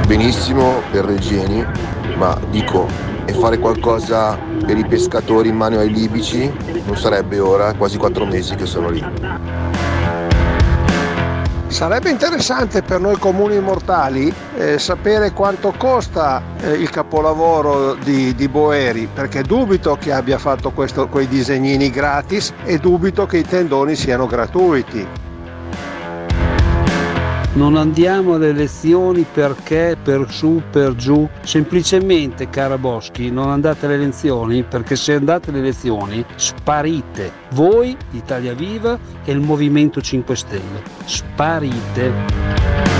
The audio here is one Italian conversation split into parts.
benissimo per Reggiani, ma dico, e fare qualcosa per i pescatori in mano ai libici non sarebbe ora, quasi 4 mesi che sono lì. Sarebbe interessante per noi comuni mortali sapere quanto costa il capolavoro di Boeri, perché dubito che abbia fatto quei disegnini gratis e dubito che i tendoni siano gratuiti. Non andiamo alle elezioni perché per su, per giù, semplicemente, cara Boschi, non andate alle elezioni perché se andate alle elezioni sparite, voi, Italia Viva e il Movimento 5 Stelle, sparite.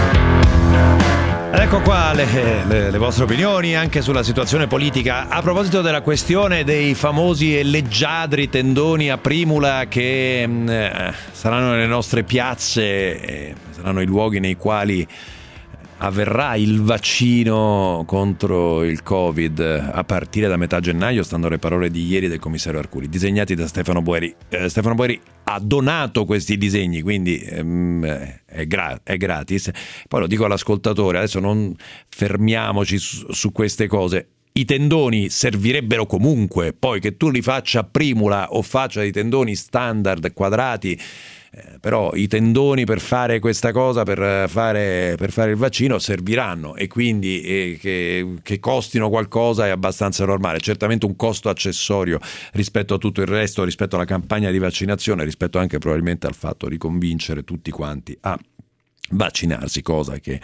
Ecco qua le vostre opinioni anche sulla situazione politica. A proposito della questione dei famosi leggiadri tendoni a primula che saranno nelle nostre piazze, saranno i luoghi nei quali avverrà il vaccino contro il Covid a partire da metà gennaio, stando alle parole di ieri del commissario Arcuri, disegnati da Stefano Boeri. Stefano Boeri ha donato questi disegni, quindi è gratis. Poi lo dico all'ascoltatore, adesso non fermiamoci su queste cose. I tendoni servirebbero comunque, poi che tu li faccia a primula o faccia dei tendoni standard quadrati, però i tendoni per fare questa cosa, per fare il vaccino, serviranno, e quindi che costino qualcosa è abbastanza normale. Certamente un costo accessorio rispetto a tutto il resto, rispetto alla campagna di vaccinazione, rispetto anche probabilmente al fatto di convincere tutti quanti a vaccinarsi, cosa che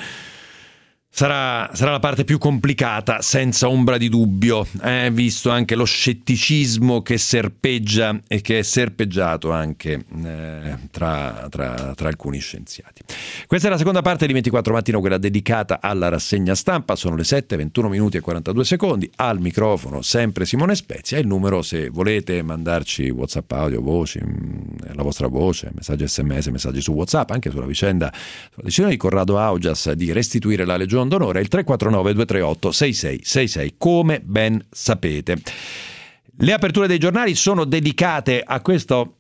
sarà la parte più complicata, senza ombra di dubbio, visto anche lo scetticismo che serpeggia e che è serpeggiato anche tra alcuni scienziati. Questa è la seconda parte di 24 Mattino, quella dedicata alla rassegna stampa. Sono le 7:21 minuti e 42 secondi. Al microfono sempre Simone Spezia. Il numero, se volete mandarci WhatsApp audio, voci, la vostra voce, messaggi SMS, messaggi su WhatsApp, anche sulla vicenda, sulla decisione di Corrado Augias di restituire la Legion d'Onore, il 349 238 6666, come ben sapete. Le aperture dei giornali sono dedicate a questo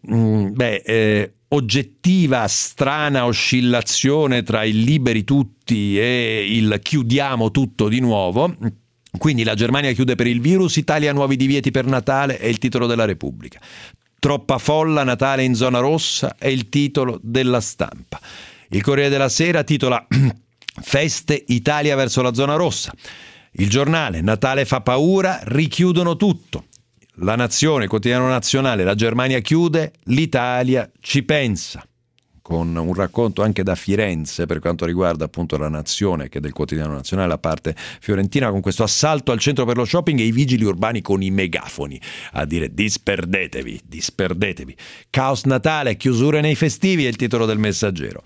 oggettiva strana oscillazione tra il liberi tutti e il chiudiamo tutto di nuovo. Quindi la Germania chiude per il virus, Italia nuovi divieti per Natale è il titolo della Repubblica. Troppa folla, Natale in zona rossa è il titolo della Stampa. Il Corriere della Sera titola Feste, Italia verso la zona rossa. Il Giornale, Natale fa paura, richiudono tutto. La Nazione, il quotidiano nazionale, la Germania chiude, l'Italia ci pensa. Con un racconto anche da Firenze per quanto riguarda appunto la Nazione, che è del quotidiano nazionale, la parte fiorentina, con questo assalto al centro per lo shopping e i vigili urbani con i megafoni a dire disperdetevi. Caos Natale, chiusure nei festivi è il titolo del Messaggero.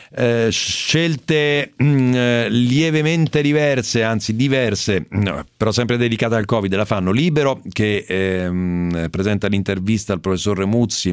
Scelte lievemente diverse, anzi diverse, no, però sempre dedicate al Covid, la fanno Libero, che presenta l'intervista al professor Remuzzi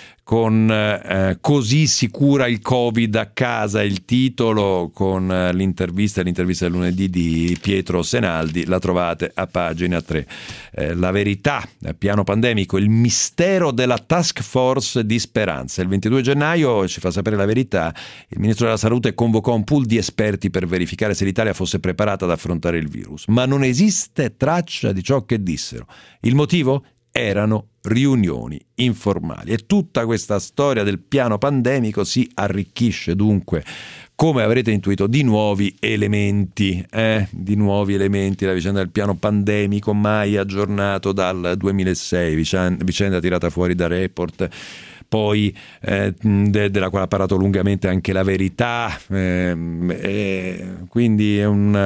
con così si cura il Covid a casa, il titolo, con l'intervista del lunedì di Pietro Senaldi, la trovate a pagina 3. La verità, piano pandemico, il mistero della task force di Speranza. Il 22 gennaio, ci fa sapere la verità, il ministro della Salute convocò un pool di esperti per verificare se l'Italia fosse preparata ad affrontare il virus, ma non esiste traccia di ciò che dissero. Il motivo? Erano riunioni informali. E tutta questa storia del piano pandemico si arricchisce dunque, come avrete intuito, di nuovi elementi. La vicenda del piano pandemico mai aggiornato dal 2006, vicenda tirata fuori da Report, poi della quale ha parlato lungamente anche la verità, quindi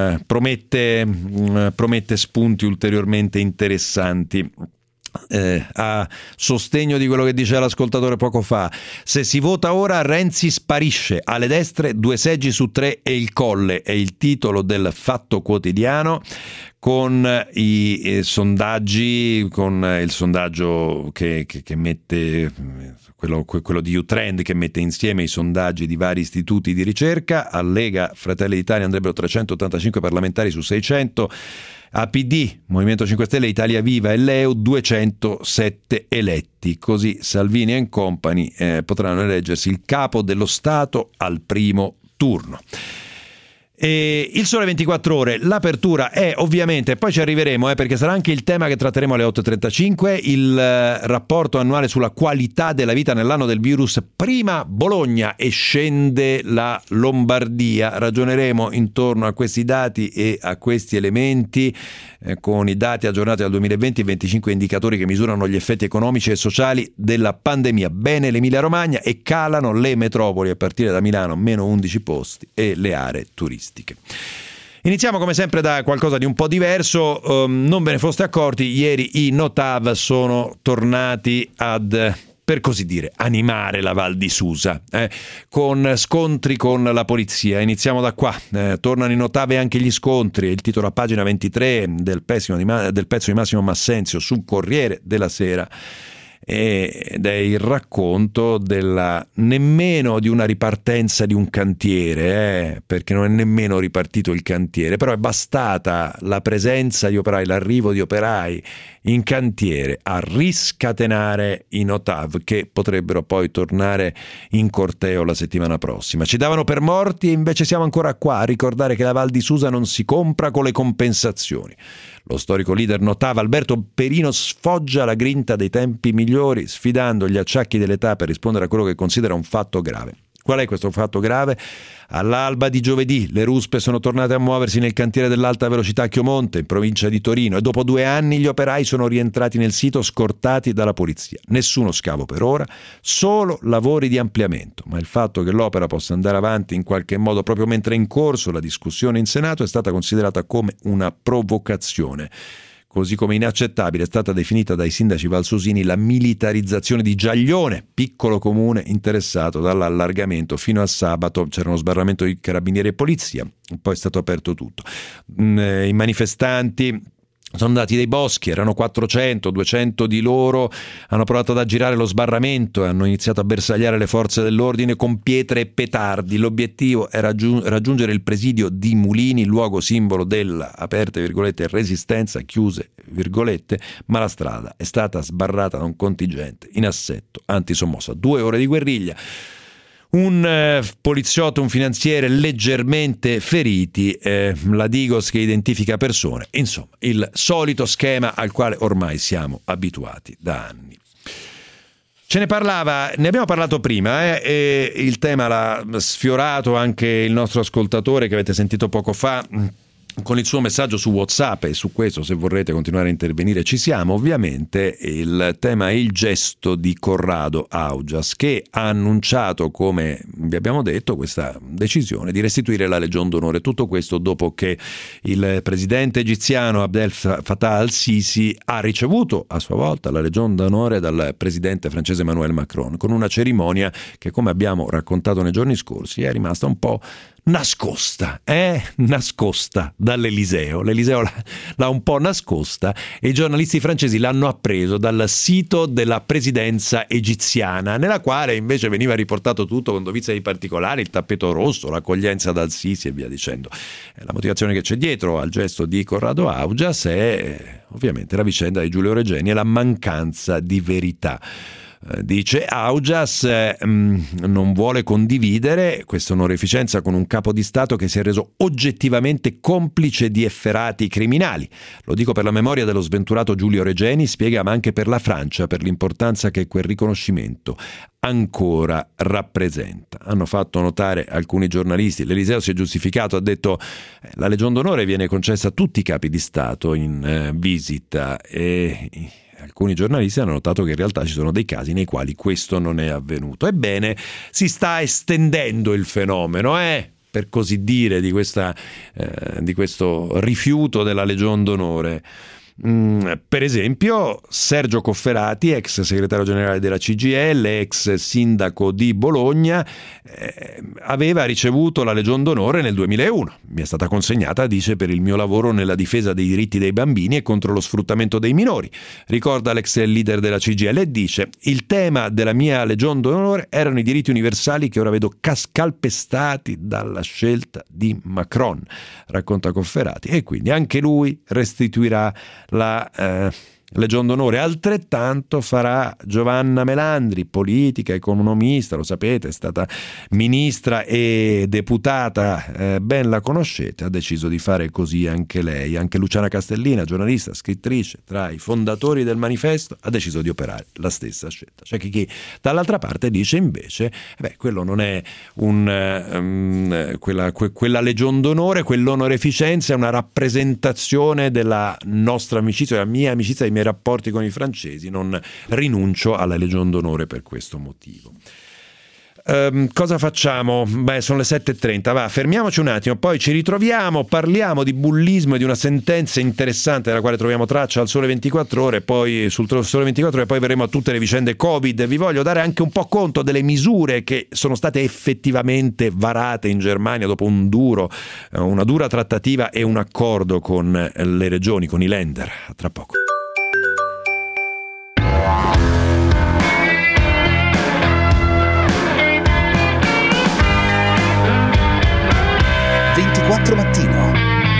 promette spunti ulteriormente interessanti. A sostegno di quello che diceva l'ascoltatore poco fa: se si vota ora Renzi sparisce, alle destre 2 seggi su 3 e il Colle, è il titolo del Fatto Quotidiano, con i sondaggi, con il sondaggio che mette quello di Utrend, che mette insieme i sondaggi di vari istituti di ricerca. A Lega, Fratelli d'Italia andrebbero 385 parlamentari su 600, a PD, Movimento 5 Stelle, Italia Viva e Leu 207 eletti. Così Salvini e compagni potranno eleggersi il capo dello Stato al primo turno. E il Sole 24 Ore, l'apertura è ovviamente, poi ci arriveremo perché sarà anche il tema che tratteremo alle 8.35, il rapporto annuale sulla qualità della vita nell'anno del virus, prima Bologna e scende la Lombardia. Ragioneremo intorno a questi dati e a questi elementi con i dati aggiornati al 2020, 25 indicatori che misurano gli effetti economici e sociali della pandemia. Bene l'Emilia Romagna, e calano le metropoli a partire da Milano, meno 11 posti, e le aree turistiche. Iniziamo come sempre da qualcosa di un po' diverso. Non ve ne foste accorti, ieri i Notav sono tornati ad, per così dire, animare la Val di Susa con scontri con la polizia. Iniziamo da qua. Tornano i Notav e anche gli scontri. Il titolo a pagina 23 del pezzo di Massimo Massenzio sul Corriere della Sera. Ed è il racconto nemmeno di una ripartenza di un cantiere, perché non è nemmeno ripartito il cantiere, però è bastata la presenza di operai, l'arrivo di operai in cantiere a riscatenare i Notav, che potrebbero poi tornare in corteo la settimana prossima. Ci davano per morti e invece siamo ancora qua a ricordare che la Val di Susa non si compra con le compensazioni. Lo storico leader Notav Alberto Perino sfoggia la grinta dei tempi migliori, sfidando gli acciacchi dell'età per rispondere a quello che considera un fatto grave. Qual è questo fatto grave? All'alba di giovedì le ruspe sono tornate a muoversi nel cantiere dell'alta velocità a Chiomonte, in provincia di Torino, e dopo 2 anni gli operai sono rientrati nel sito scortati dalla polizia. Nessuno scavo per ora, solo lavori di ampliamento. Ma il fatto che l'opera possa andare avanti in qualche modo proprio mentre è in corso la discussione in Senato è stata considerata come una provocazione. Così come inaccettabile è stata definita dai sindaci valsusini la militarizzazione di Giaglione, piccolo comune interessato dall'allargamento. Fino a sabato c'era uno sbarramento di carabinieri e polizia, poi è stato aperto tutto. I manifestanti sono andati dai boschi, erano 400, 200 di loro hanno provato ad aggirare lo sbarramento e hanno iniziato a bersagliare le forze dell'ordine con pietre e petardi. L'obiettivo era raggiungere il presidio di Mulini, luogo simbolo della, aperte virgolette, resistenza, chiuse virgolette, ma la strada è stata sbarrata da un contingente in assetto antisommossa. 2 ore di guerriglia. Un poliziotto, un finanziere leggermente feriti, la Digos che identifica persone, insomma il solito schema al quale ormai siamo abituati da anni. Ne abbiamo parlato prima, e il tema l'ha sfiorato anche il nostro ascoltatore che avete sentito poco fa con il suo messaggio su WhatsApp, e su questo, se vorrete continuare a intervenire, ci siamo. Ovviamente il tema è il gesto di Corrado Augias, che ha annunciato, come vi abbiamo detto, questa decisione di restituire la Legion d'Onore. Tutto questo dopo che il presidente egiziano Abdel Fattah al-Sisi ha ricevuto a sua volta la Legion d'Onore dal presidente francese Emmanuel Macron, con una cerimonia che, come abbiamo raccontato nei giorni scorsi, è rimasta un po' nascosta dall'Eliseo. L'Eliseo l'ha un po' nascosta e i giornalisti francesi l'hanno appreso dal sito della presidenza egiziana, nella quale invece veniva riportato tutto con dovizia di particolari, il tappeto rosso, l'accoglienza dal Sisi e via dicendo. La motivazione che c'è dietro al gesto di Corrado Augias è ovviamente la vicenda di Giulio Regeni e la mancanza di verità. Dice Augias non vuole condividere questa onorificenza con un capo di Stato che si è reso oggettivamente complice di efferati criminali. Lo dico per la memoria dello sventurato Giulio Regeni, spiega, ma anche per la Francia, per l'importanza che quel riconoscimento ancora rappresenta. Hanno fatto notare alcuni giornalisti, l'Eliseo si è giustificato, ha detto la Legion d'Onore viene concessa a tutti i capi di Stato in visita, e alcuni giornalisti hanno notato che in realtà ci sono dei casi nei quali questo non è avvenuto. Ebbene, si sta estendendo il fenomeno, per così dire, di questo rifiuto della Legion d'Onore. Per esempio Sergio Cofferati, ex segretario generale della CGIL, ex sindaco di Bologna, aveva ricevuto la Legion d'Onore nel 2001. Mi è stata consegnata, dice, per il mio lavoro nella difesa dei diritti dei bambini e contro lo sfruttamento dei minori. Ricorda l'ex leader della CGIL e dice: il tema della mia Legion d'Onore erano i diritti universali che ora vedo calpestati dalla scelta di Macron, racconta Cofferati, e quindi anche lui restituirà la Legion d'Onore. Altrettanto farà Giovanna Melandri, politica, economista, lo sapete, è stata ministra e deputata, ben la conoscete, ha deciso di fare così anche lei. Anche Luciana Castellina, giornalista, scrittrice, tra i fondatori del Manifesto, ha deciso di operare la stessa scelta. C'è chi dall'altra parte dice invece, quello non è quella Legion d'Onore, quell'onoreficenza è una rappresentazione della nostra amicizia, della mia amicizia, dei miei rapporti con i francesi, non rinuncio alla Legion d'Onore per questo motivo. Cosa facciamo? Sono le 7:30, fermiamoci un attimo, poi ci ritroviamo, parliamo di bullismo e di una sentenza interessante della quale troviamo traccia al Sole 24 Ore, poi sul Sole 24 Ore, poi verremo a tutte le vicende Covid. Vi voglio dare anche un po' conto delle misure che sono state effettivamente varate in Germania dopo una dura trattativa e un accordo con le regioni, con i Länder. A tra poco. Mattino.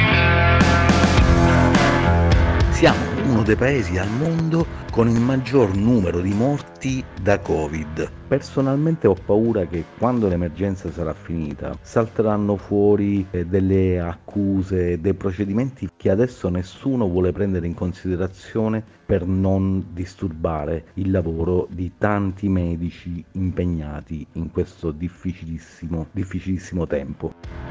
Siamo uno dei paesi al mondo con il maggior numero di morti da Covid. Personalmente ho paura che quando l'emergenza sarà finita salteranno fuori delle accuse, dei procedimenti che adesso nessuno vuole prendere in considerazione per non disturbare il lavoro di tanti medici impegnati in questo difficilissimo tempo.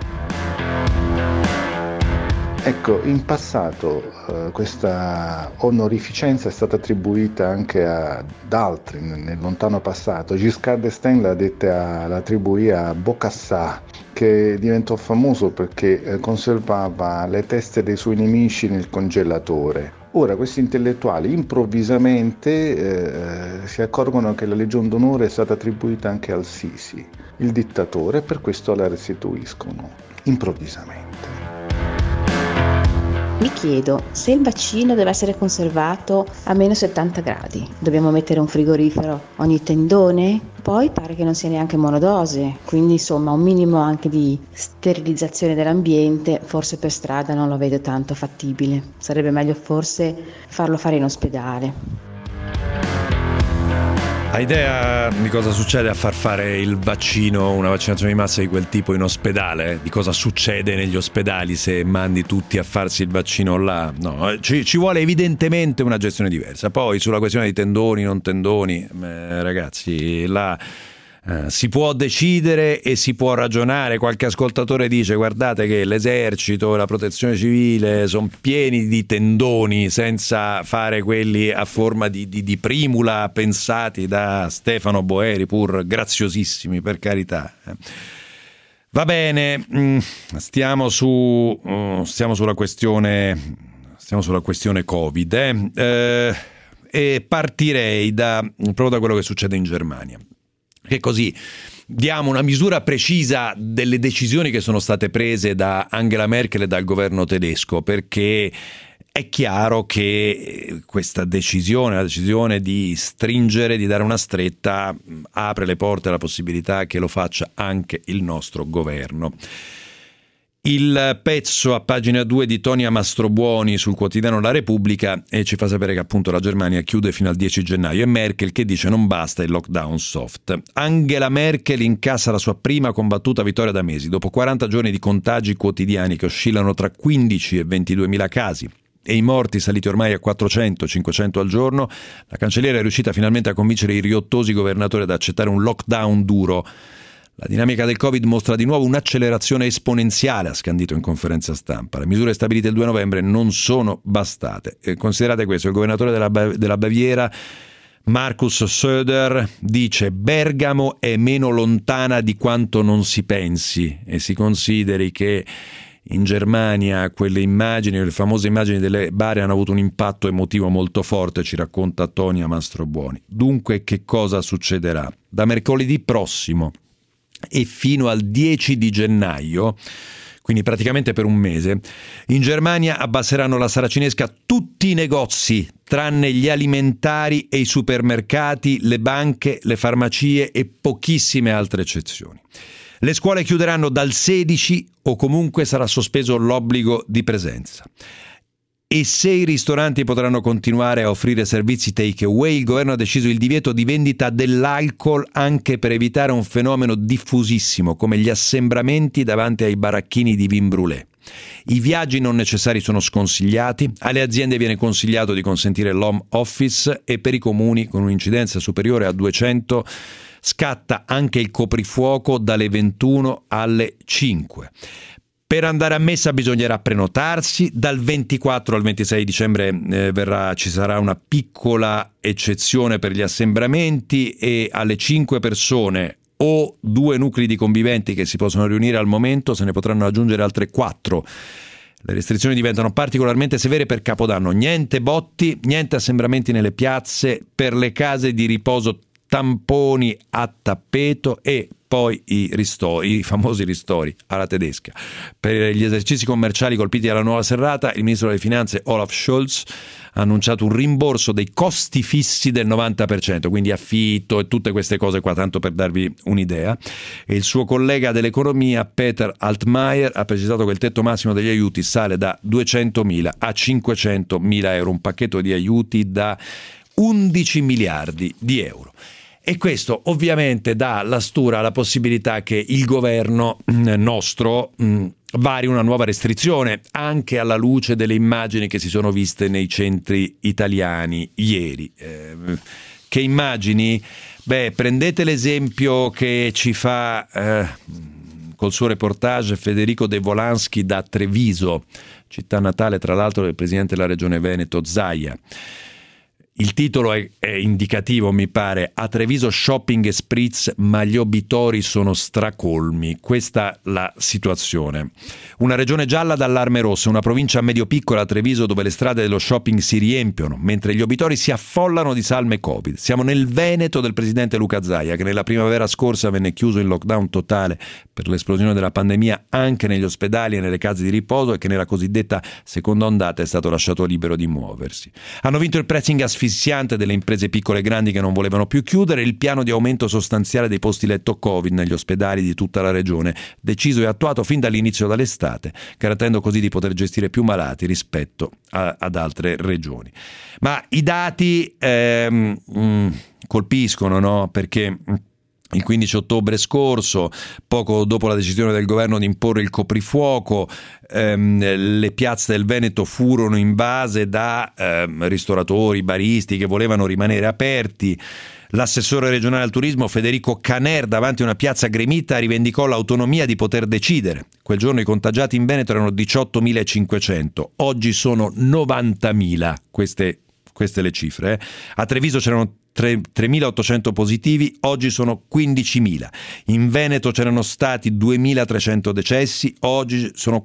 Ecco, in passato questa onorificenza è stata attribuita anche ad altri nel lontano passato. Giscard d'Estaing l'attribuì a Bokassa, che diventò famoso perché conservava le teste dei suoi nemici nel congelatore. Ora questi intellettuali improvvisamente si accorgono che la Legion d'Onore è stata attribuita anche al Sisi, il dittatore, e per questo la restituiscono improvvisamente. Mi chiedo se il vaccino deve essere conservato a meno 70 gradi. Dobbiamo mettere un frigorifero ogni tendone? Poi pare che non sia neanche monodose, quindi insomma un minimo anche di sterilizzazione dell'ambiente, forse per strada non lo vedo tanto fattibile. Sarebbe meglio forse farlo fare in ospedale. Hai idea di cosa succede a far fare il vaccino, una vaccinazione di massa di quel tipo in ospedale? Di cosa succede negli ospedali se mandi tutti a farsi il vaccino là? No, ci vuole evidentemente una gestione diversa. Poi sulla questione di tendoni, non tendoni, ragazzi, là si può decidere e si può ragionare. Qualche ascoltatore dice: guardate che l'esercito e la protezione civile sono pieni di tendoni, senza fare quelli a forma di primula pensati da Stefano Boeri, pur graziosissimi, per carità. Va bene, stiamo sulla questione Covid, e partirei proprio da quello che succede in Germania, che così diamo una misura precisa delle decisioni che sono state prese da Angela Merkel e dal governo tedesco, perché è chiaro che questa decisione, la decisione di stringere, di dare una stretta, apre le porte alla possibilità che lo faccia anche il nostro governo. Il pezzo a pagina 2 di Tonia Mastrobuoni sul quotidiano La Repubblica ci fa sapere che appunto la Germania chiude fino al 10 gennaio e Merkel che dice non basta il lockdown soft. Angela Merkel incassa la sua prima combattuta vittoria da mesi, dopo 40 giorni di contagi quotidiani che oscillano tra 15 e 22.000 casi e i morti saliti ormai a 400-500 al giorno. La cancelliera è riuscita finalmente a convincere i riottosi governatori ad accettare un lockdown duro. La dinamica del Covid mostra di nuovo un'accelerazione esponenziale, ha scandito in conferenza stampa. Le misure stabilite il 2 novembre non sono bastate. Considerate questo, il governatore della Baviera, Markus Söder, dice: Bergamo è meno lontana di quanto non si pensi, e si consideri che in Germania quelle immagini, le famose immagini delle bare, hanno avuto un impatto emotivo molto forte, ci racconta Tonia Mastrobuoni. Dunque che cosa succederà? Da mercoledì prossimo e fino al 10 di gennaio, quindi praticamente per un mese, in Germania abbasseranno la saracinesca tutti i negozi, tranne gli alimentari e i supermercati, le banche, le farmacie e pochissime altre eccezioni. Le scuole chiuderanno dal 16 o comunque sarà sospeso l'obbligo di presenza. E se i ristoranti potranno continuare a offrire servizi take away, il governo ha deciso il divieto di vendita dell'alcol anche per evitare un fenomeno diffusissimo come gli assembramenti davanti ai baracchini di vin brûlé. I viaggi non necessari sono sconsigliati, alle aziende viene consigliato di consentire l'home office e per i comuni con un'incidenza superiore a 200 scatta anche il coprifuoco dalle 21 alle 5. Per andare a messa bisognerà prenotarsi, dal 24 al 26 dicembre ci sarà una piccola eccezione per gli assembramenti e alle 5 persone o 2 nuclei di conviventi che si possono riunire al momento se ne potranno aggiungere altre 4. Le restrizioni diventano particolarmente severe per Capodanno, niente botti, niente assembramenti nelle piazze, per le case di riposo tamponi a tappeto e poi i famosi ristori alla tedesca. Per gli esercizi commerciali colpiti dalla nuova serrata, il ministro delle finanze Olaf Scholz ha annunciato un rimborso dei costi fissi del 90%, quindi affitto e tutte queste cose qua, tanto per darvi un'idea. E il suo collega dell'economia Peter Altmaier ha precisato che il tetto massimo degli aiuti sale da 200.000 a 500.000 euro, un pacchetto di aiuti da 11 miliardi di euro. E questo ovviamente dà alla stura la possibilità che il governo nostro vari una nuova restrizione, anche alla luce delle immagini che si sono viste nei centri italiani ieri. Che immagini? Prendete l'esempio che ci fa col suo reportage Federico De Volansky da Treviso, città natale tra l'altro del presidente della regione Veneto Zaia. Il titolo è indicativo, mi pare. A Treviso shopping e spritz, ma gli obitori sono stracolmi. Questa la situazione. Una regione gialla d'allarme rosso, una provincia medio-piccola, Treviso, dove le strade dello shopping si riempiono, mentre gli obitori si affollano di salme Covid. Siamo nel Veneto del presidente Luca Zaia, che nella primavera scorsa venne chiuso in lockdown totale per l'esplosione della pandemia anche negli ospedali e nelle case di riposo e che nella cosiddetta seconda ondata è stato lasciato libero di muoversi. Hanno vinto il pressing asfissiante delle imprese piccole e grandi che non volevano più chiudere, il piano di aumento sostanziale dei posti letto Covid negli ospedali di tutta la regione, deciso e attuato fin dall'inizio dell'estate, garantendo così di poter gestire più malati rispetto ad altre regioni. Ma i dati colpiscono, no? Perché il 15 ottobre scorso, poco dopo la decisione del governo di imporre il coprifuoco, le piazze del Veneto furono invase da ristoratori, baristi che volevano rimanere aperti. L'assessore regionale al turismo Federico Caner davanti a una piazza gremita rivendicò l'autonomia di poter decidere. Quel giorno i contagiati in Veneto erano 18.500, oggi sono 90.000, queste le cifre. A Treviso c'erano 3.800 positivi, oggi sono 15.000. In Veneto c'erano stati 2.300 decessi, oggi sono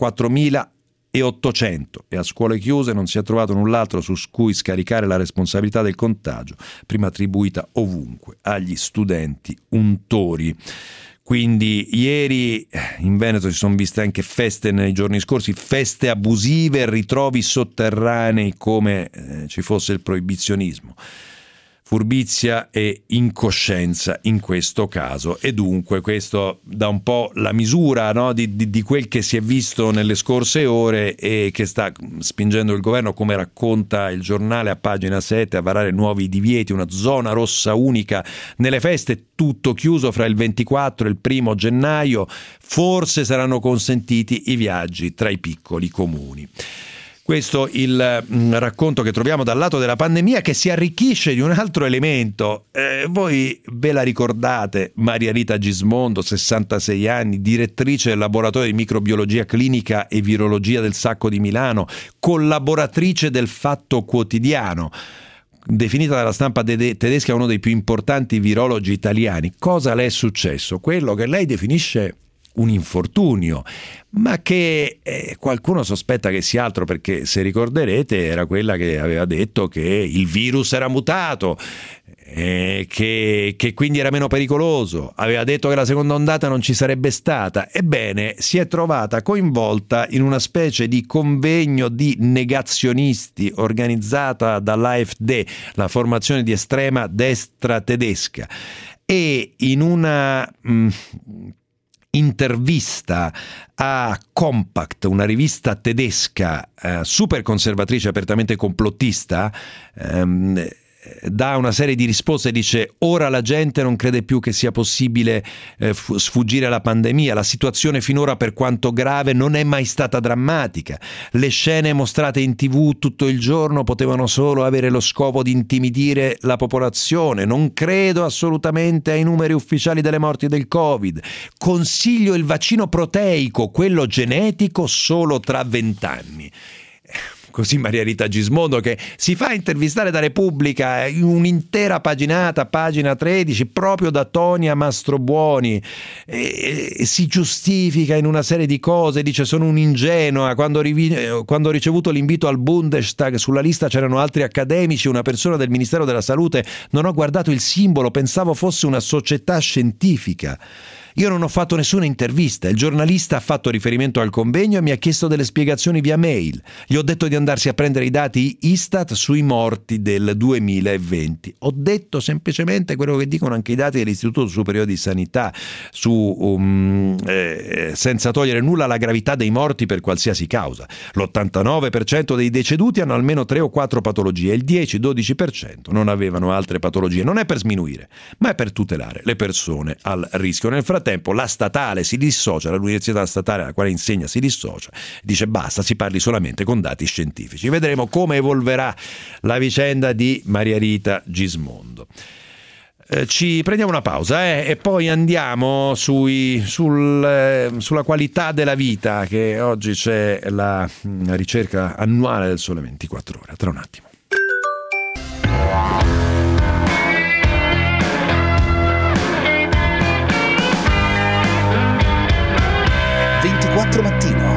4.800 e a scuole chiuse non si è trovato null'altro su cui scaricare la responsabilità del contagio, prima attribuita ovunque agli studenti untori. Quindi ieri in Veneto si sono viste anche feste nei giorni scorsi, feste abusive, ritrovi sotterranei come ci fosse il proibizionismo. Furbizia e incoscienza in questo caso, e dunque questo dà un po' la misura, no, di quel che si è visto nelle scorse ore e che sta spingendo il governo, come racconta il giornale a pagina 7, a varare nuovi divieti, una zona rossa unica nelle feste, tutto chiuso fra il 24 e il 1 gennaio, forse saranno consentiti i viaggi tra i piccoli comuni. Questo il racconto che troviamo dal lato della pandemia, che si arricchisce di un altro elemento. Voi ve la ricordate? Maria Rita Gismondo, 66 anni, direttrice del laboratorio di microbiologia clinica e virologia del Sacco di Milano, collaboratrice del Fatto Quotidiano, definita dalla stampa tedesca uno dei più importanti virologi italiani. Cosa le è successo? Quello che lei definisce un infortunio, ma che qualcuno sospetta che sia altro, perché se ricorderete era quella che aveva detto che il virus era mutato, che quindi era meno pericoloso, aveva detto che la seconda ondata non ci sarebbe stata. Ebbene, si è trovata coinvolta in una specie di convegno di negazionisti organizzata dall'AfD, la formazione di estrema destra tedesca, e in intervista a Compact, una rivista tedesca super conservatrice, apertamente complottista, dà una serie di risposte, dice: ora la gente non crede più che sia possibile sfuggire alla pandemia, la situazione finora, per quanto grave, non è mai stata drammatica, le scene mostrate in TV tutto il giorno potevano solo avere lo scopo di intimidire la popolazione, non credo assolutamente ai numeri ufficiali delle morti del Covid, consiglio il vaccino proteico, quello genetico, solo tra 20 anni. Così Maria Rita Gismondo, che si fa intervistare da Repubblica in un'intera paginata, pagina 13, proprio da Tonia Mastrobuoni, e si giustifica in una serie di cose, dice: sono un'ingenua, quando ho ricevuto l'invito al Bundestag, sulla lista c'erano altri accademici, una persona del Ministero della Salute, non ho guardato il simbolo, pensavo fosse una società scientifica. Io non ho fatto nessuna intervista, il giornalista ha fatto riferimento al convegno e mi ha chiesto delle spiegazioni via mail. Gli ho detto di andarsi a prendere i dati Istat sui morti del 2020. Ho detto semplicemente quello che dicono anche i dati dell'Istituto Superiore di Sanità, senza togliere nulla alla gravità dei morti per qualsiasi causa. L'89% dei deceduti hanno almeno 3 o 4 patologie, il 10-12% non avevano altre patologie. Non è per sminuire, ma è per tutelare le persone al rischio. Nel frattempo la statale si dissocia, l'università statale alla quale insegna si dissocia, dice basta, si parli solamente con dati scientifici. Vedremo come evolverà la vicenda di Maria Rita Gismondo. Ci prendiamo una pausa e poi andiamo sulla qualità della vita, che oggi c'è la ricerca annuale del Sole 24 Ore. Tra un attimo. Mattino.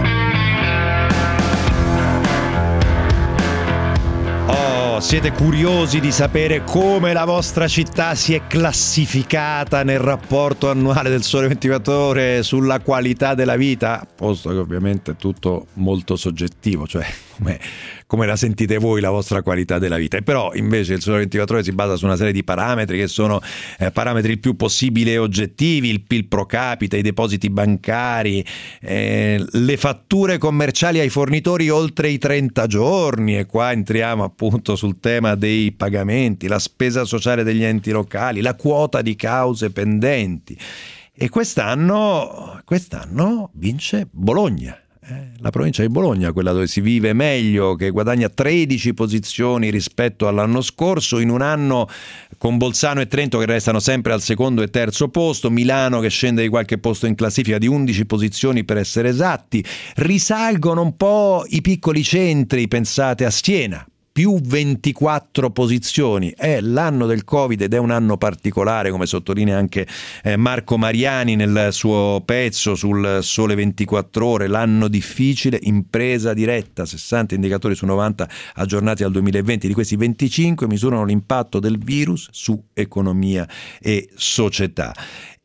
Siete curiosi di sapere come la vostra città si è classificata nel rapporto annuale del Sole 24 Ore sulla qualità della vita? Posto che ovviamente è tutto molto soggettivo, cioè come la sentite voi la vostra qualità della vita. E però invece il Sole 24 Ore si basa su una serie di parametri che sono parametri il più possibile oggettivi: il PIL pro capite, i depositi bancari, le fatture commerciali ai fornitori oltre i 30 giorni, e qua entriamo appunto sul tema dei pagamenti, la spesa sociale degli enti locali, la quota di cause pendenti. E quest'anno vince Bologna. La provincia di Bologna, quella dove si vive meglio, che guadagna 13 posizioni rispetto all'anno scorso, in un anno con Bolzano e Trento che restano sempre al secondo e terzo posto, Milano che scende di qualche posto in classifica, di 11 posizioni per essere esatti. Risalgono un po' i piccoli centri, pensate a Siena, più 24 posizioni. È l'anno del Covid ed è un anno particolare, come sottolinea anche Marco Mariani nel suo pezzo sul Sole 24 Ore, l'anno difficile, impresa diretta, 60 indicatori su 90 aggiornati al 2020, di questi 25 misurano l'impatto del virus su economia e società.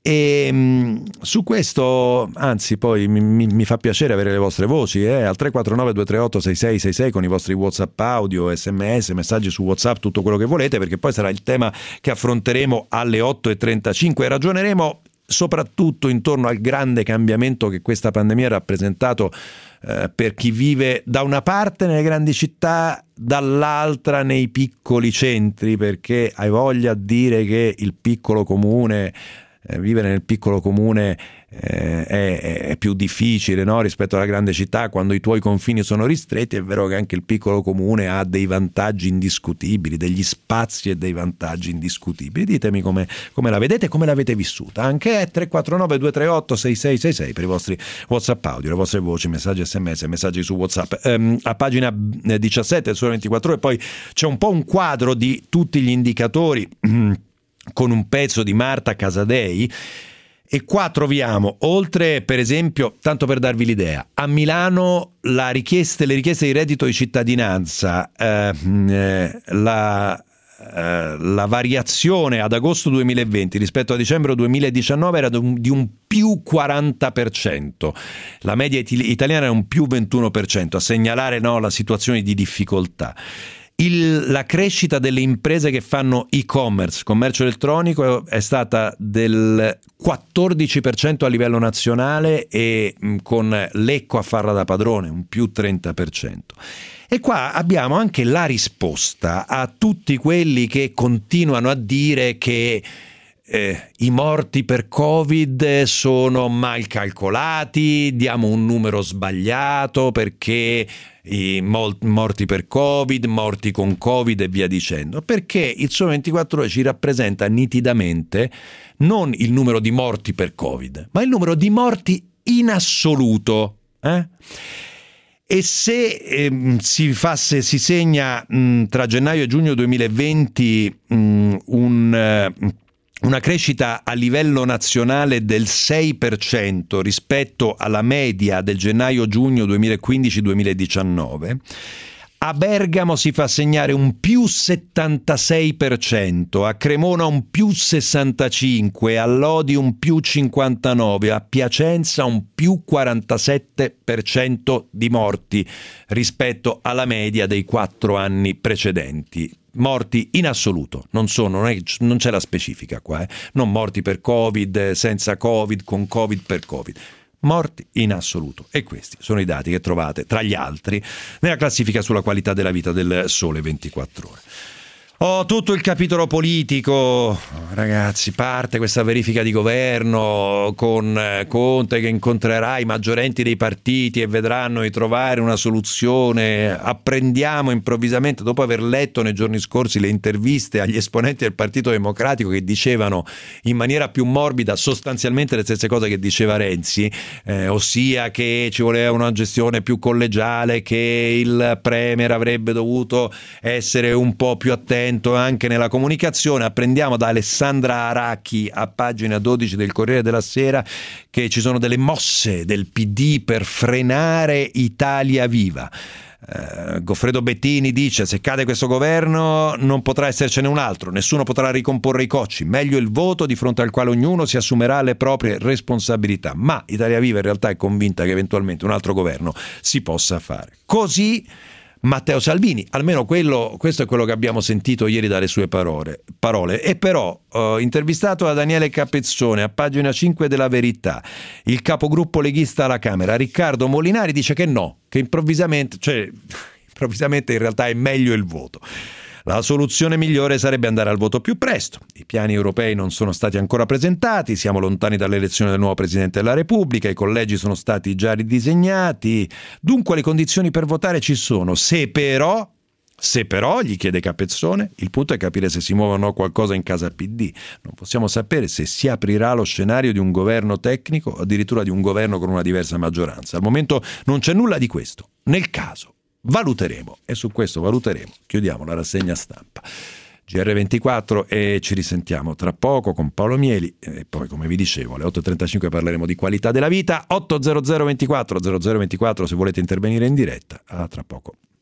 E su questo, anzi, poi mi fa piacere avere le vostre voci al 349 238 6666 con i vostri WhatsApp audio, SMS, messaggi su WhatsApp, tutto quello che volete, perché poi sarà il tema che affronteremo alle 8:35 e ragioneremo soprattutto intorno al grande cambiamento che questa pandemia ha rappresentato per chi vive da una parte nelle grandi città, dall'altra nei piccoli centri, perché hai voglia di dire che il piccolo comune, vivere nel piccolo comune è più difficile, no? Rispetto alla grande città, quando i tuoi confini sono ristretti. È vero che anche il piccolo comune ha dei vantaggi indiscutibili, degli spazi e dei vantaggi indiscutibili. Ditemi come la vedete, come l'avete vissuta. Anche 349 238 6666 per i vostri WhatsApp audio, le vostre voci, messaggi SMS, messaggi su WhatsApp. A pagina 17 del Sole 24 Ore poi c'è un po' un quadro di tutti gli indicatori con un pezzo di Marta Casadei, e qua troviamo, oltre per esempio, tanto per darvi l'idea, a Milano le richieste di reddito di cittadinanza, la variazione ad agosto 2020 rispetto a dicembre 2019 era di un più 40%, la media italiana è un più 21%, a segnalare la situazione di difficoltà. La crescita delle imprese che fanno e-commerce, commercio elettronico, è stata del 14% a livello nazionale e con Lecco a farla da padrone, un più 30%. E qua abbiamo anche la risposta a tutti quelli che continuano a dire che i morti per Covid sono mal calcolati, diamo un numero sbagliato perché i morti per Covid, morti con Covid e via dicendo, perché il Sole 24 Ore ci rappresenta nitidamente non il numero di morti per Covid, ma il numero di morti in assoluto. E se si segna tra gennaio e giugno 2020 una crescita a livello nazionale del 6% rispetto alla media del gennaio-giugno 2015-2019, a Bergamo si fa segnare un più 76%, a Cremona un più 65%, a Lodi un più 59%, a Piacenza un più 47% di morti rispetto alla media dei 4 anni precedenti. Morti in assoluto, non c'è la specifica qua, non morti per Covid, senza Covid, con Covid, per Covid. Morti in assoluto. E questi sono i dati che trovate, tra gli altri, nella classifica sulla qualità della vita del Sole 24 Ore. Tutto il capitolo politico, ragazzi, parte questa verifica di governo con Conte che incontrerà i maggiorenti dei partiti e vedranno di trovare una soluzione. Apprendiamo improvvisamente, dopo aver letto nei giorni scorsi le interviste agli esponenti del Partito Democratico che dicevano in maniera più morbida sostanzialmente le stesse cose che diceva Renzi, ossia che ci voleva una gestione più collegiale, che il Premier avrebbe dovuto essere un po' più attento anche nella comunicazione. Apprendiamo da Alessandra Aracchi a pagina 12 del Corriere della Sera che ci sono delle mosse del PD per frenare Italia Viva. Goffredo Bettini dice: se cade questo governo non potrà essercene un altro, nessuno potrà ricomporre i cocci, meglio il voto di fronte al quale ognuno si assumerà le proprie responsabilità. Ma Italia Viva in realtà è convinta che eventualmente un altro governo si possa fare. Così Matteo Salvini, almeno questo è quello che abbiamo sentito ieri dalle sue parole. E però, intervistato da Daniele Capezzone a pagina 5 della Verità, il capogruppo leghista alla Camera, Riccardo Molinari, dice che no, che improvvisamente in realtà è meglio il voto. La soluzione migliore sarebbe andare al voto più presto. I piani europei non sono stati ancora presentati, siamo lontani dall'elezione del nuovo Presidente della Repubblica, i collegi sono stati già ridisegnati, dunque le condizioni per votare ci sono. Se però, gli chiede Capezzone, il punto è capire se si muove o no qualcosa in casa PD. Non possiamo sapere se si aprirà lo scenario di un governo tecnico o addirittura di un governo con una diversa maggioranza. Al momento non c'è nulla di questo. Nel caso valuteremo, e su questo valuteremo chiudiamo la rassegna stampa. GR24 e ci risentiamo tra poco con Paolo Mieli e poi, come vi dicevo, alle 8.35 parleremo di qualità della vita. 800 24 0024 se volete intervenire in diretta. A tra poco.